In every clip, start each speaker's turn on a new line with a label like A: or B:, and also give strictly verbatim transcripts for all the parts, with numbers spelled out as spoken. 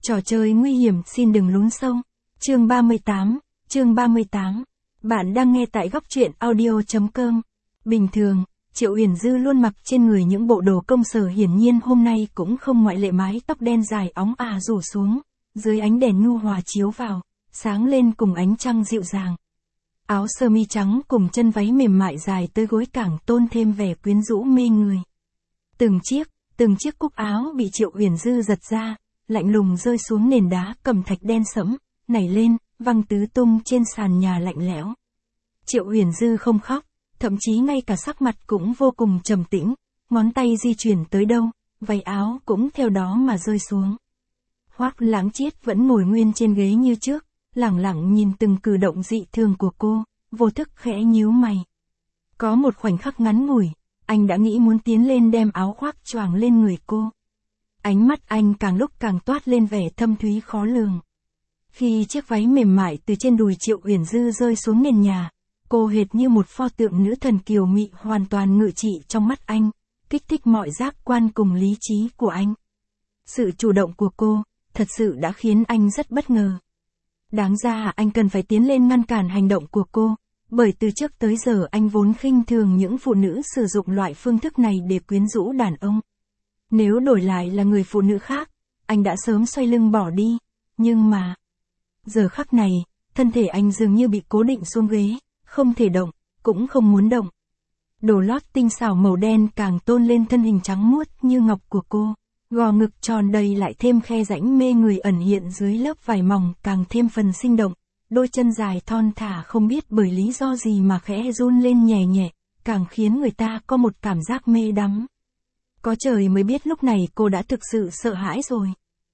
A: Trò chơi nguy hiểm xin đừng lún sâu. Chương ba mươi tám, chương ba mươi tám. Bạn đang nghe tại góc truyện audio.com. Bình thường, Triệu Uyển Dư luôn mặc trên người những bộ đồ công sở, hiển nhiên hôm nay cũng không ngoại lệ. Mái tóc đen dài óng ả rủ xuống, dưới ánh đèn nhu hòa chiếu vào, sáng lên cùng ánh trăng dịu dàng. Áo sơ mi trắng cùng chân váy mềm mại dài tới gối càng tôn thêm vẻ quyến rũ mê người. Từng chiếc, từng chiếc cúc áo bị Triệu Uyển Dư giật ra, lạnh lùng rơi xuống nền đá cẩm thạch đen sẫm, nảy lên, văng tứ tung trên sàn nhà lạnh lẽo. Triệu Uyển Dư không khóc, thậm chí ngay cả sắc mặt cũng vô cùng trầm tĩnh, ngón tay di chuyển tới đâu, váy áo cũng theo đó mà rơi xuống. Hoắc Lãng Chiết vẫn ngồi nguyên trên ghế như trước, lẳng lặng nhìn từng cử động dị thường của cô, vô thức khẽ nhíu mày. Có một khoảnh khắc ngắn ngủi, anh đã nghĩ muốn tiến lên đem áo khoác choàng lên người cô. Ánh mắt anh càng lúc càng toát lên vẻ thâm thúy khó lường. Khi chiếc váy mềm mại từ trên đùi Triệu Uyển Dư rơi xuống nền nhà, cô hệt như một pho tượng nữ thần kiều mị hoàn toàn ngự trị trong mắt anh, kích thích mọi giác quan cùng lý trí của anh. Sự chủ động của cô, thật sự đã khiến anh rất bất ngờ. Đáng ra anh cần phải tiến lên ngăn cản hành động của cô, bởi từ trước tới giờ anh vốn khinh thường những phụ nữ sử dụng loại phương thức này để quyến rũ đàn ông. Nếu đổi lại là người phụ nữ khác, anh đã sớm xoay lưng bỏ đi, nhưng mà... Giờ khắc này, thân thể anh dường như bị cố định xuống ghế, không thể động, cũng không muốn động. Đồ lót tinh xảo màu đen càng tôn lên thân hình trắng muốt như ngọc của cô, gò ngực tròn đầy lại thêm khe rãnh mê người ẩn hiện dưới lớp vải mỏng càng thêm phần sinh động, đôi chân dài thon thả không biết bởi lý do gì mà khẽ run lên nhẹ nhẹ, càng khiến người ta có một cảm giác mê đắm. Có trời mới biết lúc này cô đã thực sự sợ hãi rồi.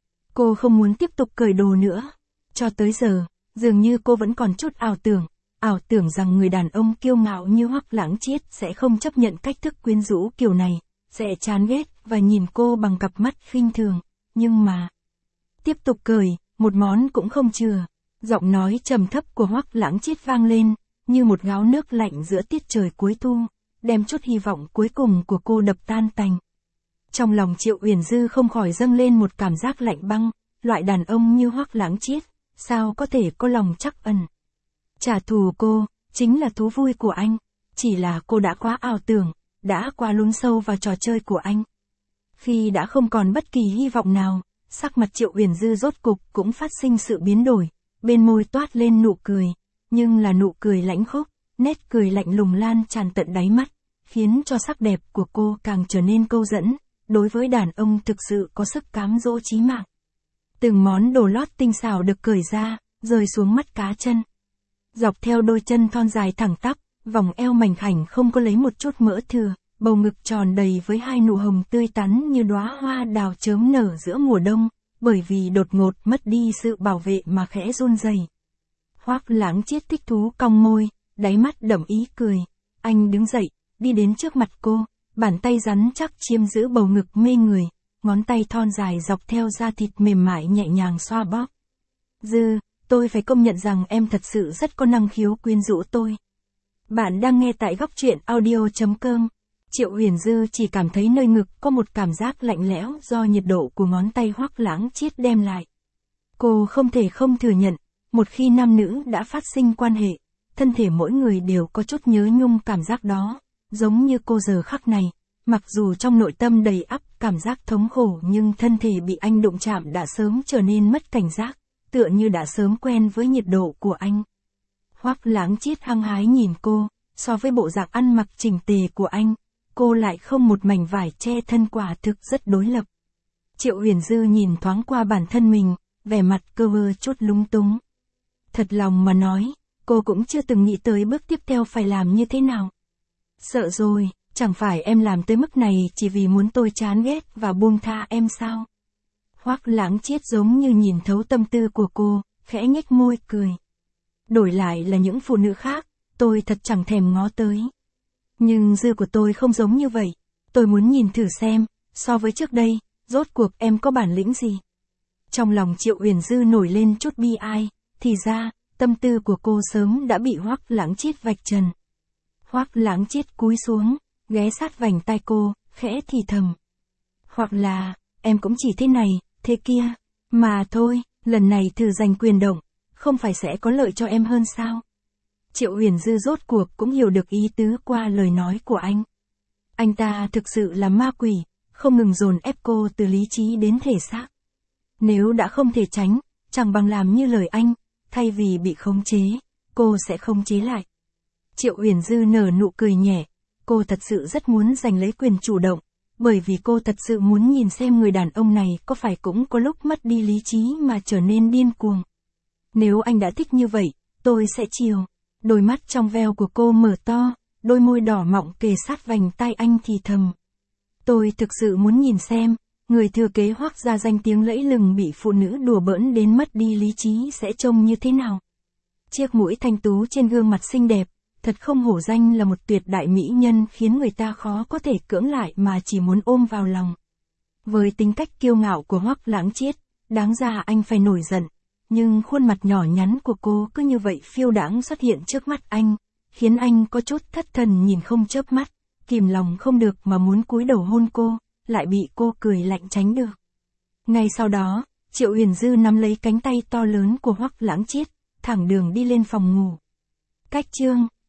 A: Cô không muốn tiếp tục cởi đồ nữa. Cho tới giờ, dường như cô vẫn còn chút ảo tưởng, ảo tưởng rằng người đàn ông kiêu ngạo như Hoắc Lãng Chiết sẽ không chấp nhận cách thức quyến rũ kiểu này, sẽ chán ghét và nhìn cô bằng cặp mắt khinh thường, nhưng mà... Tiếp tục cởi, một món cũng không chừa. Giọng nói trầm thấp của Hoắc Lãng Chiết vang lên, như một gáo nước lạnh giữa tiết trời cuối thu, đem chút hy vọng cuối cùng của cô đập tan tành. Trong lòng Triệu Uyển Dư không khỏi dâng lên một cảm giác lạnh băng, loại đàn ông như Hoắc Lãng Chiết, sao có thể có lòng trắc ẩn. Trả thù cô, chính là thú vui của anh, chỉ là cô đã quá ảo tưởng, đã quá lún sâu vào trò chơi của anh. Khi đã không còn bất kỳ hy vọng nào, sắc mặt Triệu Uyển Dư rốt cục cũng phát sinh sự biến đổi, bên môi toát lên nụ cười, nhưng là nụ cười lãnh khốc, nét cười lạnh lùng lan tràn tận đáy mắt, khiến cho sắc đẹp của cô càng trở nên câu dẫn, đối với đàn ông thực sự có sức cám dỗ chí mạng. Từng món đồ lót tinh xảo được cởi ra, rơi xuống mắt cá chân. Dọc theo đôi chân thon dài thẳng tắp, vòng eo mảnh khảnh không có lấy một chút mỡ thừa, bầu ngực tròn đầy với hai nụ hồng tươi tắn như đóa hoa đào chớm nở giữa mùa đông, bởi vì đột ngột mất đi sự bảo vệ mà khẽ run rẩy. Hoắc Lãng Chiết thích thú cong môi, đáy mắt đẫm ý cười. Anh đứng dậy, đi đến trước mặt cô, bàn tay rắn chắc chiếm giữ bầu ngực mê người, ngón tay thon dài dọc theo da thịt mềm mại nhẹ nhàng xoa bóp. Dư, tôi phải công nhận rằng em thật sự rất có năng khiếu quyến rũ tôi. Bạn đang nghe tại góc truyện audio.com. Triệu Uyển Dư chỉ cảm thấy nơi ngực có một cảm giác lạnh lẽo do nhiệt độ của ngón tay Hoắc Lãng Chiết đem lại. Cô không thể không thừa nhận, một khi nam nữ đã phát sinh quan hệ, thân thể mỗi người đều có chút nhớ nhung cảm giác đó, giống như cô giờ khắc này. Mặc dù trong nội tâm đầy ắp cảm giác thống khổ nhưng thân thể bị anh đụng chạm đã sớm trở nên mất cảnh giác, tựa như đã sớm quen với nhiệt độ của anh. Hoắc Lãng Chiết hăng hái nhìn cô, so với bộ dạng ăn mặc chỉnh tề của anh, cô lại không một mảnh vải che thân, quả thực rất đối lập. Triệu Uyển Dư nhìn thoáng qua bản thân mình, vẻ mặt cơ vơ chút lúng túng. Thật lòng mà nói, cô cũng chưa từng nghĩ tới bước tiếp theo phải làm như thế nào. Sợ rồi. Chẳng phải em làm tới mức này chỉ vì muốn tôi chán ghét và buông tha em sao? Hoắc Lãng Chiết giống như nhìn thấu tâm tư của cô, khẽ nhếch môi cười. Đổi lại là những phụ nữ khác, tôi thật chẳng thèm ngó tới. Nhưng Dư của tôi không giống như vậy, tôi muốn nhìn thử xem, so với trước đây, rốt cuộc em có bản lĩnh gì? Trong lòng Triệu Uyển Dư nổi lên chút bi ai, thì ra, tâm tư của cô sớm đã bị Hoắc Lãng Chiết vạch trần. Hoắc Lãng Chiết cúi xuống, ghé sát vành tai cô, khẽ thì thầm. Hoặc là, em cũng chỉ thế này, thế kia. Mà thôi, lần này thử giành quyền động, không phải sẽ có lợi cho em hơn sao? Triệu Huyền Dư rốt cuộc cũng hiểu được ý tứ qua lời nói của anh. Anh ta thực sự là ma quỷ, không ngừng dồn ép cô từ lý trí đến thể xác. Nếu đã không thể tránh, chẳng bằng làm như lời anh, thay vì bị khống chế, cô sẽ khống chế lại. Triệu Huyền Dư nở nụ cười nhẹ, cô thật sự rất muốn giành lấy quyền chủ động, bởi vì cô thật sự muốn nhìn xem người đàn ông này có phải cũng có lúc mất đi lý trí mà trở nên điên cuồng. Nếu anh đã thích như vậy, tôi sẽ chiều. Đôi mắt trong veo của cô mở to, đôi môi đỏ mọng kề sát vành tai anh thì thầm. Tôi thực sự muốn nhìn xem, người thừa kế Hoắc gia danh tiếng lẫy lừng bị phụ nữ đùa bỡn đến mất đi lý trí sẽ trông như thế nào. Chiếc mũi thanh tú trên gương mặt xinh đẹp, thật không hổ danh là một tuyệt đại mỹ nhân khiến người ta khó có thể cưỡng lại mà chỉ muốn ôm vào lòng. Với tính cách kiêu ngạo của Hoắc Lãng Chiết, đáng ra anh phải nổi giận, nhưng khuôn mặt nhỏ nhắn của cô cứ như vậy phiêu đãng xuất hiện trước mắt anh, khiến anh có chút thất thần nhìn không chớp mắt, kìm lòng không được mà muốn cúi đầu hôn cô, lại bị cô cười lạnh tránh được. Ngay sau đó, Triệu Huyền Dư nắm lấy cánh tay to lớn của Hoắc Lãng Chiết, thẳng đường đi lên phòng ngủ. Cách chương